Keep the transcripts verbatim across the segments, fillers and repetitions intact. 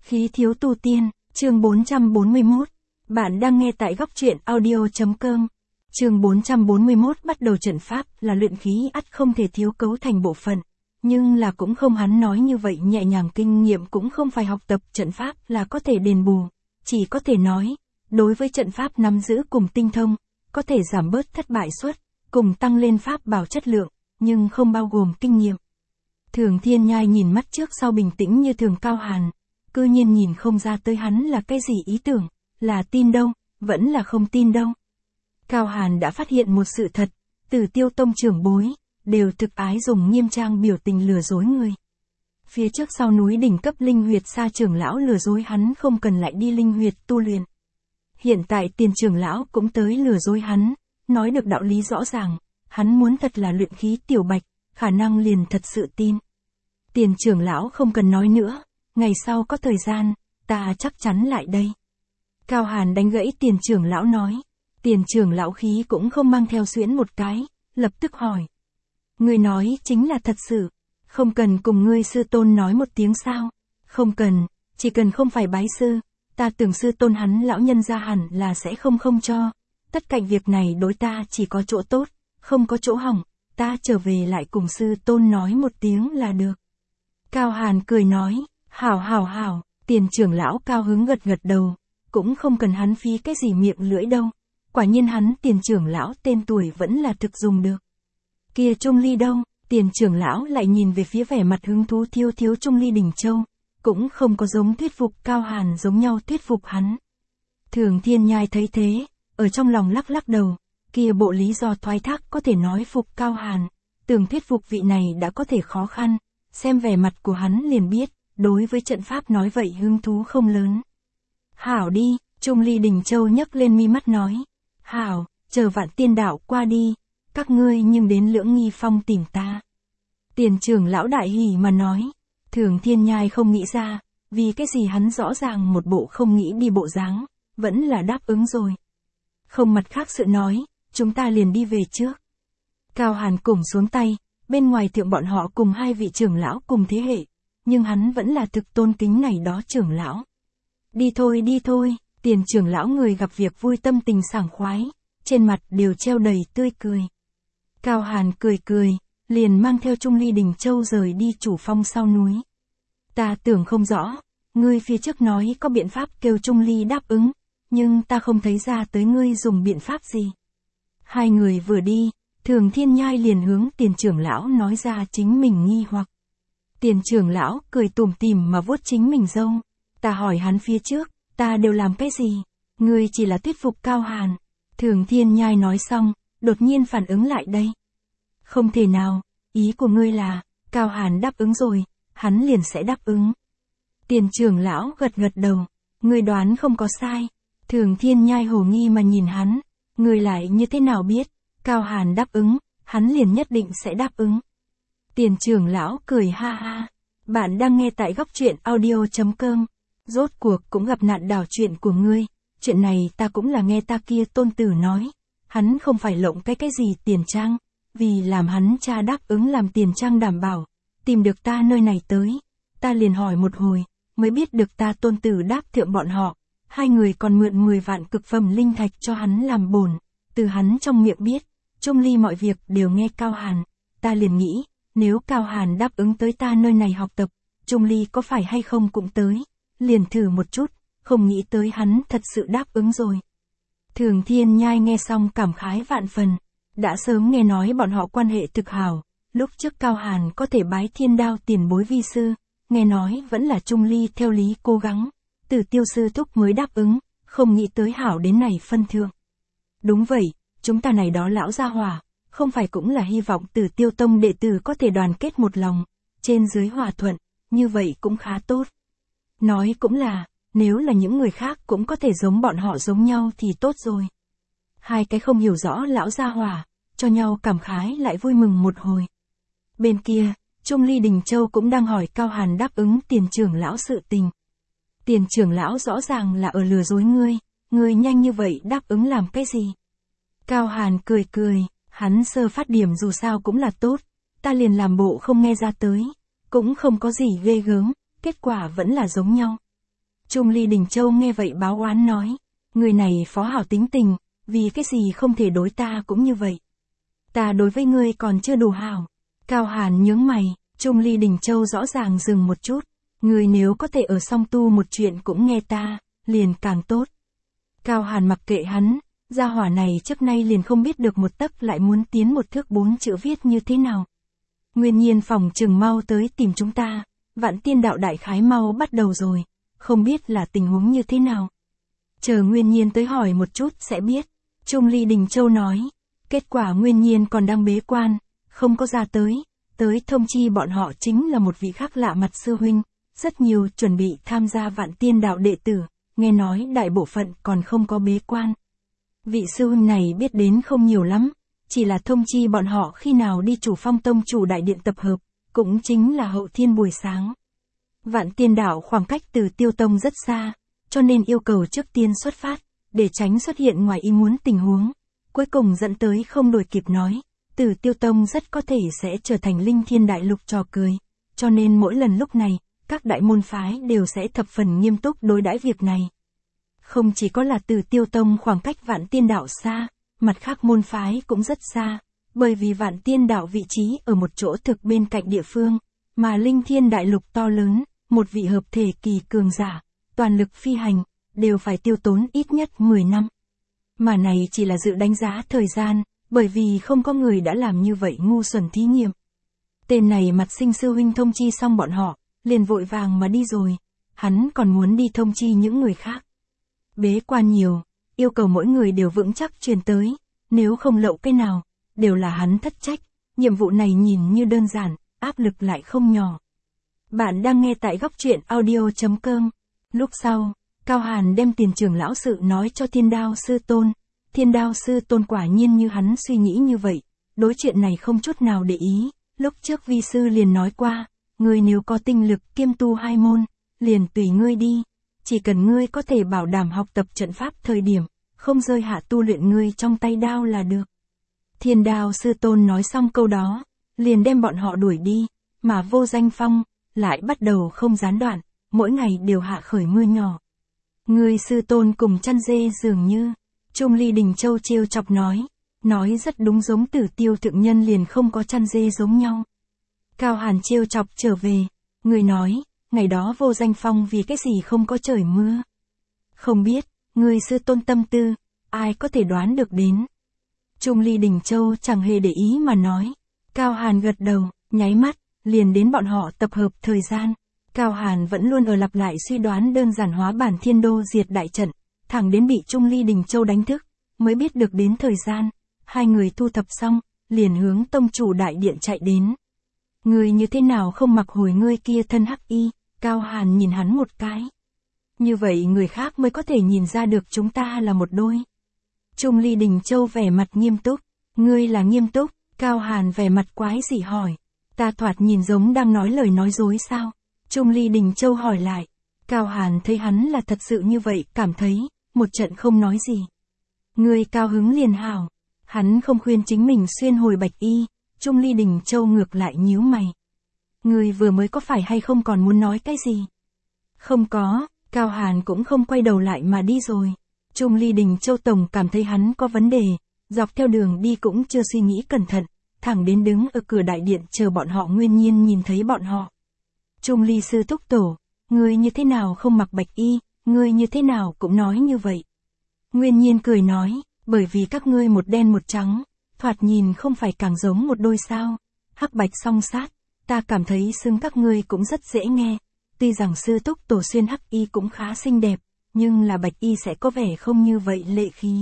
Khí thiếu tu tiên, chương bốn trăm bốn mươi mốt. Bạn đang nghe tại góc truyện audio.com. Chương bốn trăm bốn mươi mốt bắt đầu trận pháp là luyện khí ắt không thể thiếu cấu thành bộ phận. Nhưng là cũng không hắn nói như vậy nhẹ nhàng, kinh nghiệm cũng không phải học tập trận pháp là có thể đền bù. Chỉ có thể nói, đối với trận pháp nắm giữ cùng tinh thông, có thể giảm bớt thất bại suất, cùng tăng lên pháp bảo chất lượng, nhưng không bao gồm kinh nghiệm. Thường Thiên Nhai nhìn mắt trước sau bình tĩnh như thường Cao Hàn. Cư nhiên nhìn không ra tới hắn là cái gì ý tưởng, là tin đâu, vẫn là không tin đâu. Cao Hàn đã phát hiện một sự thật, Tử Tiêu Tông trưởng bối, đều thực ái dùng nghiêm trang biểu tình lừa dối người. Phía trước sau núi đỉnh cấp linh huyệt Sa trưởng lão lừa dối hắn không cần lại đi linh huyệt tu luyện. Hiện tại Tiền trưởng lão cũng tới lừa dối hắn, nói được đạo lý rõ ràng, hắn muốn thật là luyện khí tiểu bạch, khả năng liền thật sự tin. Tiền trưởng lão không cần nói nữa. Ngày sau có thời gian, ta chắc chắn lại đây. Cao Hàn đánh gãy Tiền trưởng lão nói. Tiền trưởng lão khí cũng không mang theo xuyễn một cái, lập tức hỏi. Ngươi nói chính là thật sự, không cần cùng ngươi sư tôn nói một tiếng sao? Không cần, chỉ cần không phải bái sư, ta tưởng sư tôn hắn lão nhân ra hẳn là sẽ không không cho. Tất cả việc này đối ta chỉ có chỗ tốt, không có chỗ hỏng, ta trở về lại cùng sư tôn nói một tiếng là được. Cao Hàn cười nói. Hảo hảo hảo, Tiền trưởng lão cao hứng gật gật đầu, cũng không cần hắn phí cái gì miệng lưỡi đâu, quả nhiên hắn Tiền trưởng lão tên tuổi vẫn là thực dùng được. Kia Trung Ly đâu, Tiền trưởng lão lại nhìn về phía vẻ mặt hứng thú thiếu thiếu Trung Ly Đình Châu, cũng không có giống thuyết phục Cao Hàn giống nhau thuyết phục hắn. Thường Thiên Nhai thấy thế, ở trong lòng lắc lắc đầu, kia bộ lý do thoái thác có thể nói phục Cao Hàn, tưởng thuyết phục vị này đã có thể khó khăn, xem vẻ mặt của hắn liền biết. Đối với trận pháp nói vậy hứng thú không lớn. Hảo đi, Trung Ly Đình Châu nhấc lên mi mắt nói. Hảo, chờ vạn tiên đạo qua đi, các ngươi nhưng đến Lưỡng Nghi Phong tìm ta. Tiền trưởng lão đại hỉ mà nói. Thường Thiên Nhai không nghĩ ra, vì cái gì hắn rõ ràng một bộ không nghĩ đi bộ dáng, vẫn là đáp ứng rồi. Không mặt khác sự nói, chúng ta liền đi về trước. Cao Hàn cùng xuống tay, bên ngoài thượng bọn họ cùng hai vị trưởng lão cùng thế hệ. Nhưng hắn vẫn là thực tôn kính này đó trưởng lão. Đi thôi đi thôi, Tiền trưởng lão người gặp việc vui tâm tình sảng khoái, trên mặt đều treo đầy tươi cười. Cao Hàn cười cười, liền mang theo Trung Ly Đình Châu rời đi chủ phong sau núi. Ta tưởng không rõ, ngươi phía trước nói có biện pháp kêu Trung Ly đáp ứng, nhưng ta không thấy ra tới ngươi dùng biện pháp gì. Hai người vừa đi, Thường Thiên Nhai liền hướng Tiền trưởng lão nói ra chính mình nghi hoặc. Tiền trưởng lão cười tủm tỉm mà vuốt chính mình râu. Ta hỏi hắn phía trước, ta đều làm cái gì? Ngươi chỉ là thuyết phục Cao Hàn. Thường Thiên Nhai nói xong, đột nhiên phản ứng lại đây. Không thể nào, ý của ngươi là, Cao Hàn đáp ứng rồi, hắn liền sẽ đáp ứng. Tiền trưởng lão gật gật đầu, ngươi đoán không có sai. Thường Thiên Nhai hồ nghi mà nhìn hắn, ngươi lại như thế nào biết, Cao Hàn đáp ứng, hắn liền nhất định sẽ đáp ứng. Tiền trưởng lão cười ha ha. Bạn đang nghe tại góc truyện audio.com. Rốt cuộc cũng gặp nạn đảo chuyện của ngươi. Chuyện này ta cũng là nghe ta kia tôn tử nói. Hắn không phải lộng cái cái gì tiền trang. Vì làm hắn cha đáp ứng làm tiền trang đảm bảo. Tìm được ta nơi này tới. Ta liền hỏi một hồi. Mới biết được ta tôn tử đáp thượng bọn họ. Hai người còn mượn mười vạn cực phẩm linh thạch cho hắn làm bổn. Từ hắn trong miệng biết. Trung Ly mọi việc đều nghe Cao Hàn. Ta liền nghĩ. Nếu Cao Hàn đáp ứng tới ta nơi này học tập, Trung Ly có phải hay không cũng tới, liền thử một chút, không nghĩ tới hắn thật sự đáp ứng rồi. Thường Thiên Nhai nghe xong cảm khái vạn phần, đã sớm nghe nói bọn họ quan hệ thực hảo, lúc trước Cao Hàn có thể bái Thiên Đao tiền bối vi sư, nghe nói vẫn là Trung Ly theo lý cố gắng, Từ Tiêu sư thúc mới đáp ứng, không nghĩ tới hảo đến này phân thượng. Đúng vậy, chúng ta này đó lão gia hỏa. Không phải cũng là hy vọng Tử Tiêu Tông đệ tử có thể đoàn kết một lòng, trên dưới hòa thuận, như vậy cũng khá tốt. Nói cũng là, nếu là những người khác cũng có thể giống bọn họ giống nhau thì tốt rồi. Hai cái không hiểu rõ lão gia hỏa, cho nhau cảm khái lại vui mừng một hồi. Bên kia, Trung Ly Đình Châu cũng đang hỏi Cao Hàn đáp ứng Tiền trưởng lão sự tình. Tiền trưởng lão rõ ràng là ở lừa dối ngươi, ngươi nhanh như vậy đáp ứng làm cái gì? Cao Hàn cười cười. Hắn sơ phát điểm dù sao cũng là tốt, ta liền làm bộ không nghe ra tới, cũng không có gì ghê gớm, kết quả vẫn là giống nhau. Trung Ly Đình Châu nghe vậy báo oán nói. Người này phó hảo tính tình, vì cái gì không thể đối ta cũng như vậy. Ta đối với ngươi còn chưa đủ hảo. Cao Hàn nhướng mày, Trung Ly Đình Châu rõ ràng dừng một chút. Ngươi nếu có thể ở song tu một chuyện cũng nghe ta, liền càng tốt. Cao Hàn mặc kệ hắn, gia hỏa này trước nay liền không biết được một tấc lại muốn tiến một thước bốn chữ viết như thế nào. Nguyên Nhiên phòng chừng mau tới tìm chúng ta, Vạn Tiên đạo đại khái mau bắt đầu rồi, không biết là tình huống như thế nào. Chờ Nguyên Nhiên tới hỏi một chút sẽ biết. Trung Ly Đình Châu nói, kết quả Nguyên Nhiên còn đang bế quan, không có ra tới, tới thông chi bọn họ chính là một vị khác lạ mặt sư huynh, rất nhiều chuẩn bị tham gia Vạn Tiên đạo đệ tử, nghe nói đại bộ phận còn không có bế quan. Vị sư huynh này biết đến không nhiều lắm, chỉ là thông chi bọn họ khi nào đi Chủ Phong tông chủ đại điện tập hợp, cũng chính là hậu thiên buổi sáng. Vạn Tiên đạo khoảng cách từ Tiêu Tông rất xa, cho nên yêu cầu trước tiên xuất phát, để tránh xuất hiện ngoài ý muốn tình huống. Cuối cùng dẫn tới không đổi kịp nói, từ Tiêu Tông rất có thể sẽ trở thành Linh Thiên Đại Lục trò cười, cho nên mỗi lần lúc này, các đại môn phái đều sẽ thập phần nghiêm túc đối đãi việc này. Không chỉ có là từ Tiêu Tông khoảng cách Vạn Tiên đạo xa, mặt khác môn phái cũng rất xa, bởi vì Vạn Tiên đạo vị trí ở một chỗ thực bên cạnh địa phương, mà Linh Thiên Đại Lục to lớn, một vị hợp thể kỳ cường giả, toàn lực phi hành, đều phải tiêu tốn ít nhất mười năm. Mà này chỉ là dự đánh giá thời gian, bởi vì không có người đã làm như vậy ngu xuẩn thí nghiệm. Tên này mặt sinh sư huynh thông chi xong bọn họ, liền vội vàng mà đi rồi, hắn còn muốn đi thông chi những người khác. Bế quan nhiều, yêu cầu mỗi người đều vững chắc truyền tới, nếu không lậu cái nào, đều là hắn thất trách, nhiệm vụ này nhìn như đơn giản, áp lực lại không nhỏ. Bạn đang nghe tại góc truyện audio chấm com. Lúc sau, Cao Hàn đem Tiền trưởng lão sự nói cho Thiên Đao sư tôn. Thiên Đao sư tôn quả nhiên như hắn suy nghĩ như vậy, đối chuyện này không chút nào để ý. Lúc trước vi sư liền nói qua, ngươi nếu có tinh lực kiêm tu hai môn, liền tùy ngươi đi, chỉ cần ngươi có thể bảo đảm học tập trận pháp thời điểm, không rơi hạ tu luyện ngươi trong tay đao là được. Thiên Đao sư tôn nói xong câu đó, liền đem bọn họ đuổi đi, mà Vô Danh Phong lại bắt đầu không gián đoạn, mỗi ngày đều hạ khởi mưa nhỏ. Ngươi sư tôn cùng chăn dê dường như, Trung Ly Đình Châu trêu chọc nói, nói rất đúng giống Tử Tiêu thượng nhân liền không có chăn dê giống nhau. Cao Hàn trêu chọc trở về, người nói, ngày đó Vô Danh Phong vì cái gì không có trời mưa. Không biết, ngươi sư tôn tâm tư, ai có thể đoán được đến. Trung Ly Đình Châu chẳng hề để ý mà nói. Cao Hàn gật đầu, nháy mắt, liền đến bọn họ tập hợp thời gian. Cao Hàn vẫn luôn ở lặp lại suy đoán đơn giản hóa bản thiên đô diệt đại trận, thẳng đến bị Trung Ly Đình Châu đánh thức, mới biết được đến thời gian. Hai người thu thập xong, liền hướng tông chủ đại điện chạy đến. Ngươi như thế nào không mặc hồi ngươi kia thân hắc y, Cao Hàn nhìn hắn một cái. Như vậy người khác mới có thể nhìn ra được chúng ta là một đôi. Trung Ly Đình Châu vẻ mặt nghiêm túc, ngươi là nghiêm túc, Cao Hàn vẻ mặt quái dị hỏi. Ta thoạt nhìn giống đang nói lời nói dối sao? Trung Ly Đình Châu hỏi lại. Cao Hàn thấy hắn là thật sự như vậy, cảm thấy, một trận không nói gì. Ngươi cao hứng liền hảo. Hắn không khuyên chính mình xuyên hồi bạch y, Trung Ly Đình Châu ngược lại nhíu mày. Ngươi vừa mới có phải hay không còn muốn nói cái gì? Không có, Cao Hàn cũng không quay đầu lại mà đi rồi. Trung Ly Đình Châu tổng cảm thấy hắn có vấn đề, dọc theo đường đi cũng chưa suy nghĩ cẩn thận, thẳng đến đứng ở cửa đại điện chờ bọn họ Nguyên Nhiên nhìn thấy bọn họ. Trung Ly sư thúc tổ, ngươi như thế nào không mặc bạch y, ngươi như thế nào cũng nói như vậy. Nguyên Nhiên cười nói, bởi vì các ngươi một đen một trắng, thoạt nhìn không phải càng giống một đôi sao, hắc bạch song sát, ta cảm thấy xưng các ngươi cũng rất dễ nghe, tuy rằng sư thúc tổ xuyên hắc y cũng khá xinh đẹp, nhưng là bạch y sẽ có vẻ không như vậy lệ khí.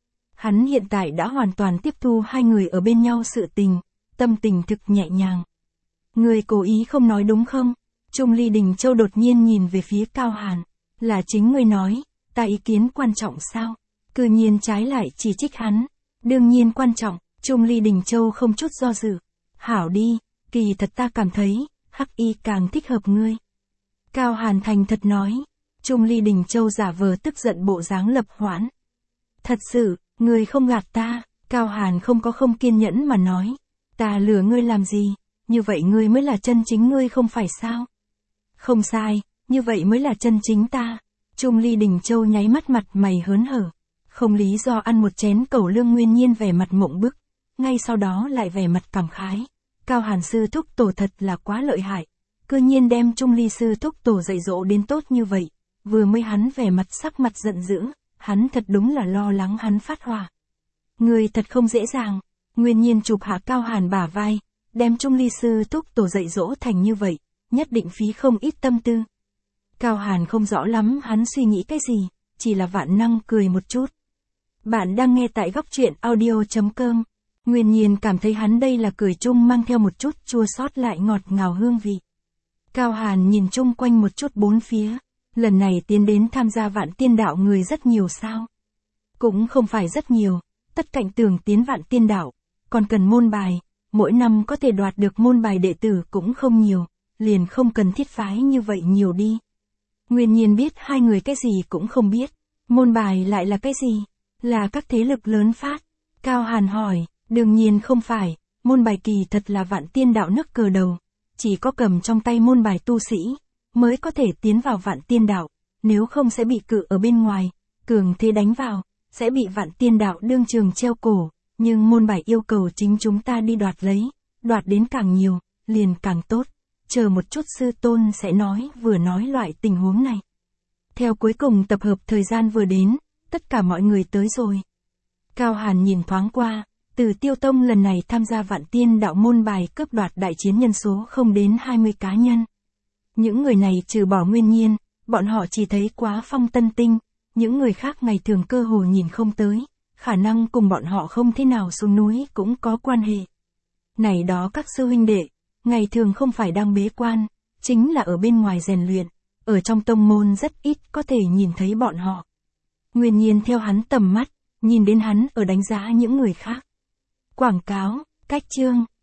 Hắn hiện tại đã hoàn toàn tiếp thu hai người ở bên nhau sự tình, tâm tình thực nhẹ nhàng. Ngươi cố ý không nói đúng không? Trung Ly Đình Châu đột nhiên nhìn về phía Cao Hàn, là chính ngươi nói, ta ý kiến quan trọng sao? Cư nhiên trái lại chỉ trích hắn, đương nhiên quan trọng, Trung Ly Đình Châu không chút do dự. Hảo đi, kỳ thật ta cảm thấy, hắc y càng thích hợp ngươi. Cao Hàn thành thật nói, Trung Ly Đình Châu giả vờ tức giận bộ dáng lập hoãn. Thật sự, ngươi không gạt ta, Cao Hàn không có không kiên nhẫn mà nói. Ta lừa ngươi làm gì, như vậy ngươi mới là chân chính ngươi không phải sao? Không sai, như vậy mới là chân chính ta, Trung Ly Đình Châu nháy mắt mặt mày hớn hở. Không lý do ăn một chén cẩu lương Nguyên Nhiên vẻ mặt mộng bức. Ngay sau đó lại vẻ mặt cảm khái. Cao Hàn sư thúc tổ thật là quá lợi hại. Cư nhiên đem Trung Ly sư thúc tổ dạy dỗ đến tốt như vậy. Vừa mới hắn vẻ mặt sắc mặt giận dữ. Hắn thật đúng là lo lắng hắn phát hỏa. Người thật không dễ dàng. Nguyên Nhiên chụp hạ Cao Hàn bả vai. Đem Trung Ly sư thúc tổ dạy dỗ thành như vậy. Nhất định phí không ít tâm tư. Cao Hàn không rõ lắm hắn suy nghĩ cái gì. Chỉ là vạn năng cười một chút. Bạn đang nghe tại góc truyện audio chấm com. Nguyên Nhiên cảm thấy hắn đây là cười chung mang theo một chút chua xót lại ngọt ngào hương vị. Cao Hàn nhìn chung quanh một chút bốn phía. Lần này tiến đến tham gia Vạn Tiên Đạo người rất nhiều sao? Cũng không phải rất nhiều. Tất Cạnh Tường tiến Vạn Tiên Đạo. Còn cần môn bài. Mỗi năm có thể đoạt được môn bài đệ tử cũng không nhiều. Liền không cần thiết phái như vậy nhiều đi. Nguyên Nhiên biết hai người cái gì cũng không biết. Môn bài lại là cái gì? Là các thế lực lớn phát. Cao Hàn hỏi, đương nhiên không phải, môn bài kỳ thật là Vạn Tiên Đạo nước cờ đầu. Chỉ có cầm trong tay môn bài tu sĩ, mới có thể tiến vào Vạn Tiên Đạo, nếu không sẽ bị cự ở bên ngoài, cường thế đánh vào, sẽ bị Vạn Tiên Đạo đương trường treo cổ, nhưng môn bài yêu cầu chính chúng ta đi đoạt lấy, đoạt đến càng nhiều, liền càng tốt. Chờ một chút sư tôn sẽ nói vừa nói loại tình huống này. Theo cuối cùng tập hợp thời gian vừa đến, tất cả mọi người tới rồi. Cao Hàn nhìn thoáng qua, từ Tiêu Tông lần này tham gia Vạn Tiên Đạo môn bài cướp đoạt đại chiến nhân số không đến hai mươi cá nhân. Những người này trừ bỏ Nguyên Nhiên, bọn họ chỉ thấy Quá Phong Tân Tinh, những người khác ngày thường cơ hồ nhìn không tới, khả năng cùng bọn họ không thế nào xuống núi cũng có quan hệ. Này đó các sư huynh đệ, ngày thường không phải đang bế quan, chính là ở bên ngoài rèn luyện, ở trong tông môn rất ít có thể nhìn thấy bọn họ. Nguyên Nhiên theo hắn tầm mắt, nhìn đến hắn ở đánh giá những người khác. Quảng cáo, cách chương.